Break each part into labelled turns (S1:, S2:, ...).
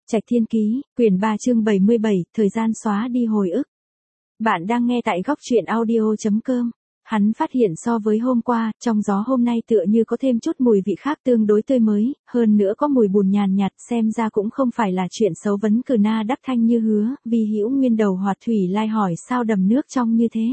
S1: Trạch Thiên Ký, quyển 3 chương 77, thời gian xóa đi hồi ức. Bạn đang nghe tại góc truyện audio.com. Hắn phát hiện so với hôm qua, trong gió hôm nay tựa như có thêm chút mùi vị khác tương đối tươi mới, hơn nữa có mùi bùn nhàn nhạt, xem ra cũng không phải là chuyện xấu. Vấn Cử Na đắc thanh như hứa, vì Hữu Nguyên đầu Hoạt Thủy lai hỏi sao đầm nước trong như thế.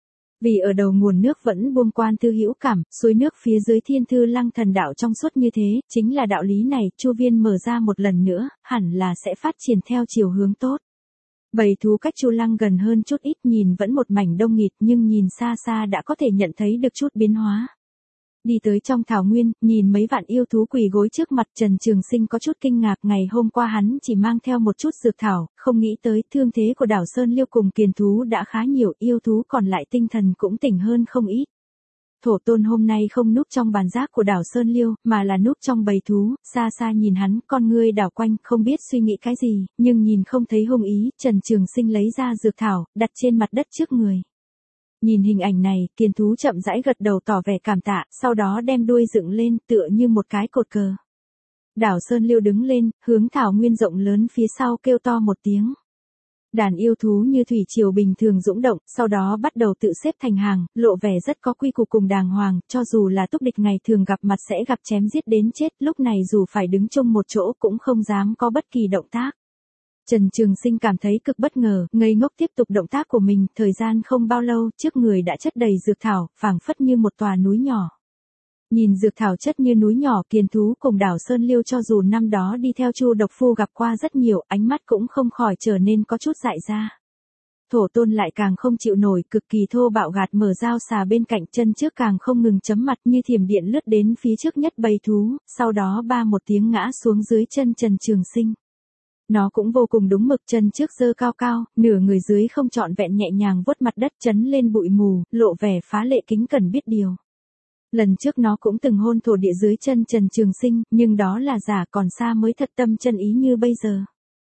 S1: Vì ở đầu nguồn nước vẫn buông quan tư hữu cảm, suối nước phía dưới Thiên Thư Lăng Thần đạo trong suốt như thế, chính là đạo lý này, Chu Viên mở ra một lần nữa, hẳn là sẽ phát triển theo chiều hướng tốt. Bầy thú cách Chu Lăng gần hơn chút ít, nhìn vẫn một mảnh đông nghịt, nhưng nhìn xa xa đã có thể nhận thấy được chút biến hóa. Đi tới trong thảo nguyên, nhìn mấy vạn yêu thú quỳ gối trước mặt, Trần Trường Sinh có chút kinh ngạc. Ngày hôm qua hắn chỉ mang theo một chút dược thảo, không nghĩ tới thương thế của đảo Sơn Liêu cùng kiền thú đã khá nhiều, yêu thú còn lại tinh thần cũng tỉnh hơn không ít. Thổ Tôn hôm nay không núp trong bàn giác của đảo Sơn Liêu, mà là núp trong bầy thú, xa xa nhìn hắn, con ngươi đảo quanh, không biết suy nghĩ cái gì, nhưng nhìn không thấy hung ý. Trần Trường Sinh lấy ra dược thảo, đặt trên mặt đất trước người. Nhìn hình ảnh này, kiền thú chậm rãi gật đầu tỏ vẻ cảm tạ, sau đó đem đuôi dựng lên, tựa như một cái cột cờ. Đảo Sơn Liêu đứng lên, hướng thảo nguyên rộng lớn phía sau kêu to một tiếng. Đàn yêu thú như thủy triều bình thường dũng động, sau đó bắt đầu tự xếp thành hàng, lộ vẻ rất có quy củ cùng đàng hoàng, cho dù là túc địch ngày thường gặp mặt sẽ gặp chém giết đến chết, lúc này dù phải đứng chung một chỗ cũng không dám có bất kỳ động tác. Trần Trường Sinh cảm thấy cực bất ngờ, ngây ngốc tiếp tục động tác của mình, thời gian không bao lâu, trước người đã chất đầy dược thảo, phảng phất như một tòa núi nhỏ. Nhìn dược thảo chất như núi nhỏ, kiền thú cùng đảo Sơn Liêu cho dù năm đó đi theo Chu Độc Phu gặp qua rất nhiều, ánh mắt cũng không khỏi trở nên có chút dại ra. Thổ Tôn lại càng không chịu nổi, cực kỳ thô bạo gạt mở dao xà bên cạnh, chân trước càng không ngừng chấm mặt như thiểm điện lướt đến phía trước nhất bầy thú, sau đó ba một tiếng ngã xuống dưới chân Trần Trường Sinh. Nó cũng vô cùng đúng mực, chân trước giơ cao cao, nửa người dưới không trọn vẹn nhẹ nhàng vuốt mặt đất chấn lên bụi mù, lộ vẻ phá lệ kính cẩn biết điều. Lần trước nó cũng từng hôn thổ địa dưới chân Trần Trường Sinh, nhưng đó là giả, còn xa mới thật tâm chân ý như bây giờ.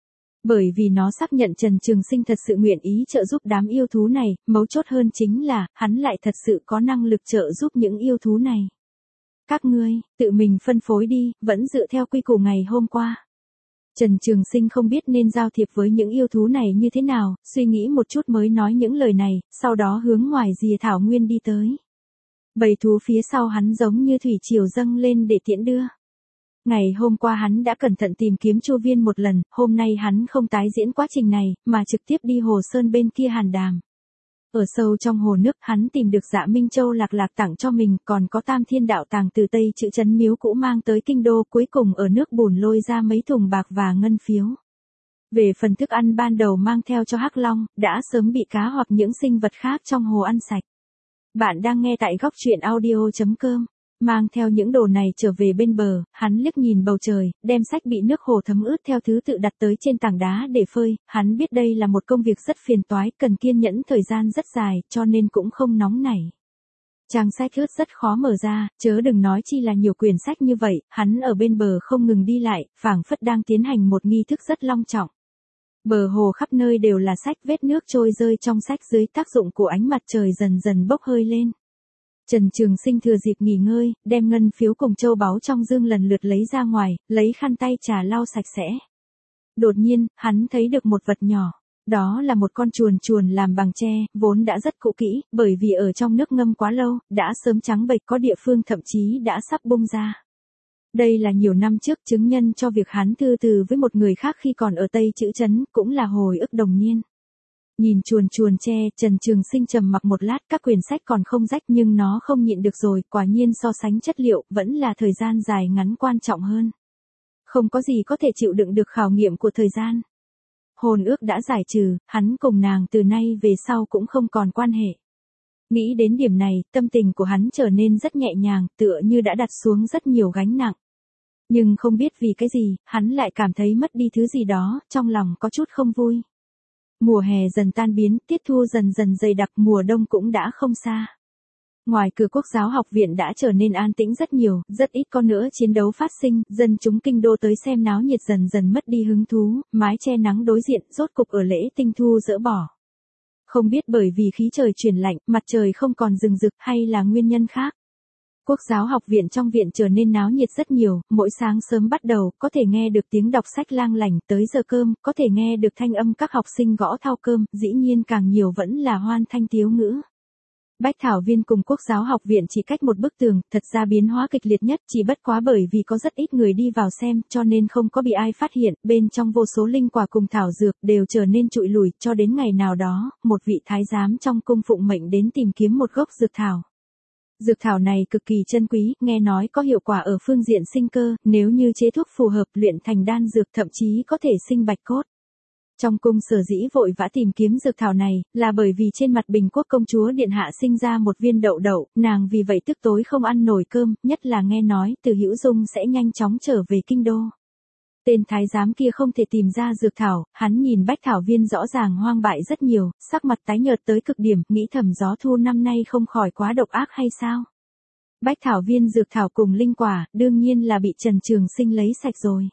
S1: Bởi vì nó xác nhận Trần Trường Sinh thật sự nguyện ý trợ giúp đám yêu thú này, mấu chốt hơn chính là, hắn lại thật sự có năng lực trợ giúp những yêu thú này. Các ngươi, tự mình phân phối đi, vẫn dựa theo quy củ ngày hôm qua. Trần Trường Sinh không biết nên giao thiệp với những yêu thú này như thế nào, suy nghĩ một chút mới nói những lời này, sau đó hướng ngoài rìa thảo nguyên đi tới. Bầy thú phía sau hắn giống như thủy triều dâng lên để tiễn đưa. Ngày hôm qua hắn đã cẩn thận tìm kiếm Chu Viên một lần, hôm nay hắn không tái diễn quá trình này, mà trực tiếp đi Hồ Sơn bên kia Hàn Đàm. Ở sâu trong hồ nước, hắn tìm được Dạ Minh Châu lạc tặng cho mình, còn có Tam Thiên Đạo Tàng từ Tây Chữ Trấn Miếu cũ mang tới kinh đô, cuối cùng ở nước bùn lôi ra mấy thùng bạc và ngân phiếu. Về phần thức ăn ban đầu mang theo cho Hắc Long, đã sớm bị cá hoặc những sinh vật khác trong hồ ăn sạch. Bạn đang nghe tại góc truyện audio.com. Mang theo những đồ này trở về bên bờ, hắn liếc nhìn bầu trời, đem sách bị nước hồ thấm ướt theo thứ tự đặt tới trên tảng đá để phơi. Hắn biết đây là một công việc rất phiền toái, cần kiên nhẫn thời gian rất dài, cho nên cũng không nóng nảy. Trang sách ướt rất khó mở ra, chớ đừng nói chi là nhiều quyển sách như vậy. Hắn ở bên bờ không ngừng đi lại, phảng phất đang tiến hành một nghi thức rất long trọng. Bờ hồ khắp nơi đều là sách, vết nước trôi rơi trong sách dưới tác dụng của ánh mặt trời dần dần bốc hơi lên. Trần Trường Sinh thừa dịp nghỉ ngơi, đem ngân phiếu cùng châu báu trong dương lần lượt lấy ra ngoài, lấy khăn tay trà lau sạch sẽ. Đột nhiên, hắn thấy được một vật nhỏ. Đó là một con chuồn làm bằng tre, vốn đã rất cũ kỹ, bởi vì ở trong nước ngâm quá lâu, đã sớm trắng bệch, có địa phương thậm chí đã sắp bung ra. Đây là nhiều năm trước chứng nhân cho việc hắn thư từ với một người khác khi còn ở Tây Chữ Trấn, cũng là hồi ức đồng niên. Nhìn chuồn tre, Trần Trường Sinh trầm mặc một lát, các quyển sách còn không rách nhưng nó không nhịn được rồi, quả nhiên so sánh chất liệu, vẫn là thời gian dài ngắn quan trọng hơn. Không có gì có thể chịu đựng được khảo nghiệm của thời gian. Hôn ước đã giải trừ, hắn cùng nàng từ nay về sau cũng không còn quan hệ. Nghĩ đến điểm này, tâm tình của hắn trở nên rất nhẹ nhàng, tựa như đã đặt xuống rất nhiều gánh nặng. Nhưng không biết vì cái gì, hắn lại cảm thấy mất đi thứ gì đó, trong lòng có chút không vui. Mùa hè dần tan biến, tiết thu dần dần dày đặc, mùa đông cũng đã không xa. Ngoài cửa Quốc giáo học viện đã trở nên an tĩnh rất nhiều, rất ít có nữa chiến đấu phát sinh, dân chúng kinh đô tới xem náo nhiệt dần dần mất đi hứng thú, mái che nắng đối diện, rốt cục ở lễ Tinh Thu dỡ bỏ. Không biết bởi vì khí trời chuyển lạnh, mặt trời không còn rừng rực hay là nguyên nhân khác. Quốc giáo học viện trong viện trở nên náo nhiệt rất nhiều, mỗi sáng sớm bắt đầu, có thể nghe được tiếng đọc sách lang lành, tới giờ cơm, có thể nghe được thanh âm các học sinh gõ thao cơm, dĩ nhiên càng nhiều vẫn là hoan thanh tiếu ngữ. Bách Thảo Viên cùng Quốc giáo học viện chỉ cách một bức tường, thật ra biến hóa kịch liệt nhất chỉ bất quá bởi vì có rất ít người đi vào xem, cho nên không có bị ai phát hiện, bên trong vô số linh quả cùng thảo dược đều trở nên trụi lùi, cho đến ngày nào đó, một vị thái giám trong cung phụng mệnh đến tìm kiếm một gốc dược thảo. Dược thảo này cực kỳ chân quý, nghe nói có hiệu quả ở phương diện sinh cơ, nếu như chế thuốc phù hợp luyện thành đan dược thậm chí có thể sinh bạch cốt. Trong cung sở dĩ vội vã tìm kiếm dược thảo này, là bởi vì trên mặt Bình Quốc công chúa điện hạ sinh ra một viên đậu đậu, nàng vì vậy tức tối không ăn nổi cơm, nhất là nghe nói Từ Hữu Dung sẽ nhanh chóng trở về kinh đô. Tên thái giám kia không thể tìm ra dược thảo, hắn nhìn Bách Thảo Viên rõ ràng hoang bại rất nhiều, sắc mặt tái nhợt tới cực điểm, nghĩ thầm gió thu năm nay không khỏi quá độc ác hay sao? Bách Thảo Viên dược thảo cùng linh quả, đương nhiên là bị Trần Trường Sinh lấy sạch rồi.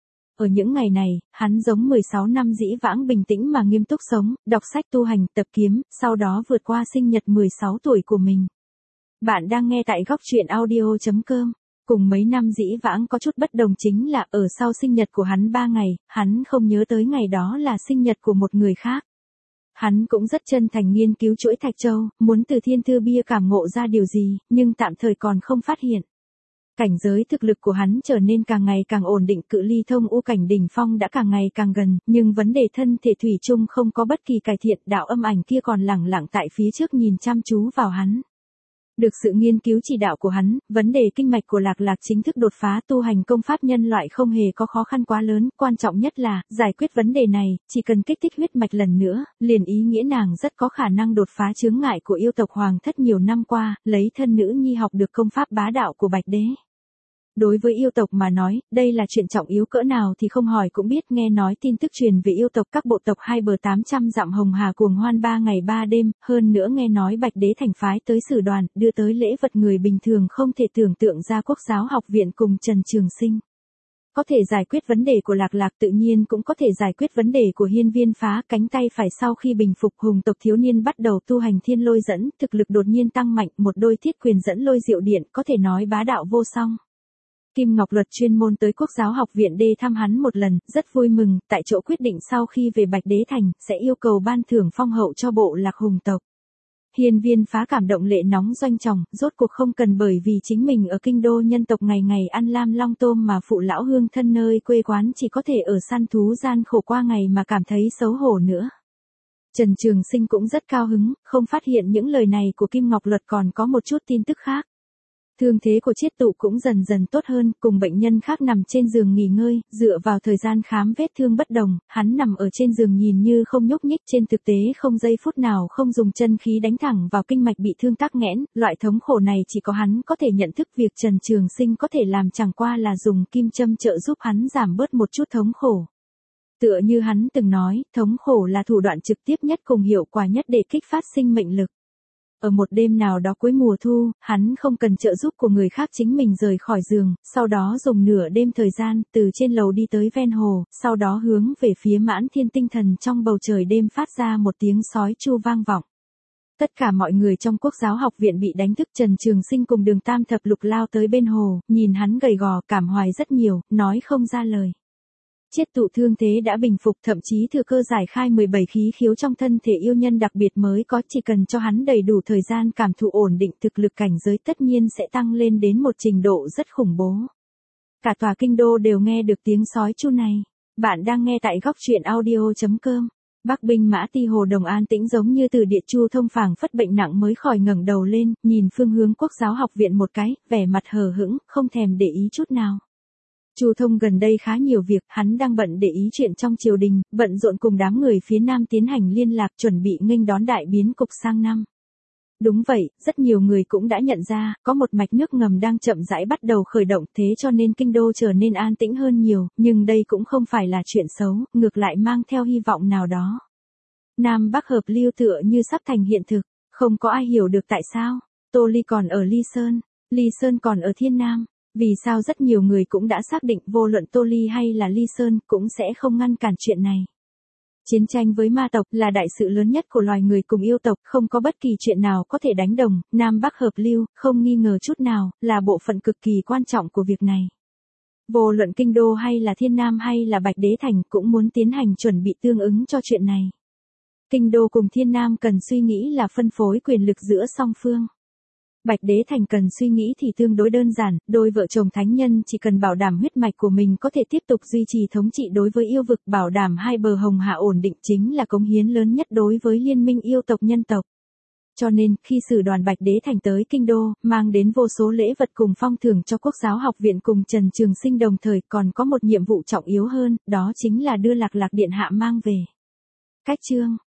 S1: Ở những ngày này, hắn giống 16 năm dĩ vãng bình tĩnh mà nghiêm túc sống, đọc sách tu hành, tập kiếm, sau đó vượt qua sinh nhật 16 tuổi của mình. Bạn đang nghe tại góc truyện audio.com. Cùng mấy năm dĩ vãng có chút bất đồng chính là ở sau sinh nhật của hắn 3 ngày, hắn không nhớ tới ngày đó là sinh nhật của một người khác. Hắn cũng rất chân thành nghiên cứu chuỗi Thạch Châu, muốn từ thiên thư bia cảm ngộ ra điều gì, nhưng tạm thời còn không phát hiện. Cảnh giới thực lực của hắn trở nên càng ngày càng ổn định, cự ly thông u cảnh đỉnh phong đã càng ngày càng gần, nhưng vấn đề thân thể thủy chung không có bất kỳ cải thiện, đạo âm ảnh kia còn lẳng lặng tại phía trước nhìn chăm chú vào hắn. Được sự nghiên cứu chỉ đạo của hắn, vấn đề kinh mạch của Lạc Lạc chính thức đột phá, tu hành công pháp nhân loại không hề có khó khăn quá lớn, quan trọng nhất là, giải quyết vấn đề này, chỉ cần kích thích huyết mạch lần nữa, liền ý nghĩa nàng rất có khả năng đột phá chướng ngại của yêu tộc Hoàng thất nhiều năm qua, lấy thân nữ nhi học được công pháp bá đạo của Bạch Đế. Đối với yêu tộc mà nói, đây là chuyện trọng yếu cỡ nào thì không hỏi cũng biết, nghe nói tin tức truyền về yêu tộc các bộ tộc hai bờ 800 dặm hồng hà cuồng hoan 3 ngày 3 đêm, hơn nữa nghe nói Bạch Đế thành phái tới sử đoàn, đưa tới lễ vật người bình thường không thể tưởng tượng ra. Quốc giáo học viện cùng Trần Trường Sinh. Có thể giải quyết vấn đề của Lạc Lạc, tự nhiên cũng có thể giải quyết vấn đề của Hiên Viên Phá. Cánh tay phải sau khi bình phục hùng tộc thiếu niên bắt đầu tu hành thiên lôi dẫn, thực lực đột nhiên tăng mạnh, một đôi thiết quyền dẫn lôi diệu điện, có thể nói bá đạo vô song. Kim Ngọc Luật chuyên môn tới Quốc giáo học viện đê thăm hắn một lần, rất vui mừng, tại chỗ quyết định sau khi về Bạch Đế Thành, sẽ yêu cầu ban thưởng phong hậu cho bộ lạc hùng tộc. Hiên Viên Phá cảm động lệ nóng doanh tròng, rốt cuộc không cần bởi vì chính mình ở kinh đô nhân tộc ngày ngày ăn lam long tôm mà phụ lão hương thân nơi quê quán chỉ có thể ở săn thú gian khổ qua ngày mà cảm thấy xấu hổ nữa. Trần Trường Sinh cũng rất cao hứng, không phát hiện những lời này của Kim Ngọc Luật còn có một chút tin tức khác. Thương thế của Chiết Tụ cũng dần dần tốt hơn, cùng bệnh nhân khác nằm trên giường nghỉ ngơi, dựa vào thời gian khám vết thương bất đồng, hắn nằm ở trên giường nhìn như không nhúc nhích, trên thực tế không giây phút nào không dùng chân khí đánh thẳng vào kinh mạch bị thương tắc nghẽn, loại thống khổ này chỉ có hắn có thể nhận thức, việc Trần Trường Sinh có thể làm chẳng qua là dùng kim châm trợ giúp hắn giảm bớt một chút thống khổ. Tựa như hắn từng nói, thống khổ là thủ đoạn trực tiếp nhất cùng hiệu quả nhất để kích phát sinh mệnh lực. Ở một đêm nào đó cuối mùa thu, hắn không cần trợ giúp của người khác, chính mình rời khỏi giường, sau đó dùng nửa đêm thời gian, từ trên lầu đi tới ven hồ, sau đó hướng về phía Mãn Thiên tinh thần trong bầu trời đêm phát ra một tiếng sói chu vang vọng. Tất cả mọi người trong Quốc giáo học viện bị đánh thức. Trần Trường Sinh cùng Đường Tam Thập Lục lao tới bên hồ, nhìn hắn gầy gò, cảm hoài rất nhiều, nói không ra lời. Chiết Tụ thương thế đã bình phục, thậm chí thừa cơ giải khai 17 khí khiếu trong thân thể yêu nhân đặc biệt mới có, chỉ cần cho hắn đầy đủ thời gian cảm thụ ổn định, thực lực cảnh giới tất nhiên sẽ tăng lên đến một trình độ rất khủng bố. Cả tòa kinh đô đều nghe được tiếng sói chu này. Bạn đang nghe tại góc truyện audio.com. Bắc binh Mã Ti Hồ Đồng an tĩnh giống như từ địa chu thông, phảng phất bệnh nặng mới khỏi ngẩng đầu lên, nhìn phương hướng Quốc giáo học viện một cái, vẻ mặt hờ hững, không thèm để ý chút nào. Chu Thông gần đây khá nhiều việc, hắn đang bận để ý chuyện trong triều đình, bận rộn cùng đám người phía Nam tiến hành liên lạc, chuẩn bị nghênh đón đại biến cục sang năm. Đúng vậy, rất nhiều người cũng đã nhận ra, có một mạch nước ngầm đang chậm rãi bắt đầu khởi động, thế cho nên kinh đô trở nên an tĩnh hơn nhiều, nhưng đây cũng không phải là chuyện xấu, ngược lại mang theo hy vọng nào đó. Nam Bắc hợp lưu tựa như sắp thành hiện thực, không có ai hiểu được tại sao, Tô Ly còn ở Ly Sơn, Ly Sơn còn ở Thiên Nam. Vì sao rất nhiều người cũng đã xác định vô luận Tô Ly hay là Ly Sơn cũng sẽ không ngăn cản chuyện này. Chiến tranh với ma tộc là đại sự lớn nhất của loài người cùng yêu tộc, không có bất kỳ chuyện nào có thể đánh đồng, Nam Bắc hợp lưu, không nghi ngờ chút nào, là bộ phận cực kỳ quan trọng của việc này. Vô luận Kinh Đô hay là Thiên Nam hay là Bạch Đế Thành cũng muốn tiến hành chuẩn bị tương ứng cho chuyện này. Kinh Đô cùng Thiên Nam cần suy nghĩ là phân phối quyền lực giữa song phương. Bạch Đế Thành cần suy nghĩ thì tương đối đơn giản, đôi vợ chồng thánh nhân chỉ cần bảo đảm huyết mạch của mình có thể tiếp tục duy trì thống trị đối với yêu vực, bảo đảm hai bờ hồng hạ ổn định chính là cống hiến lớn nhất đối với liên minh yêu tộc nhân tộc. Cho nên, khi sử đoàn Bạch Đế Thành tới Kinh Đô, mang đến vô số lễ vật cùng phong thưởng cho Quốc giáo học viện cùng Trần Trường Sinh đồng thời còn có một nhiệm vụ trọng yếu hơn, đó chính là đưa Lạc Lạc Điện Hạ mang về. Cách chương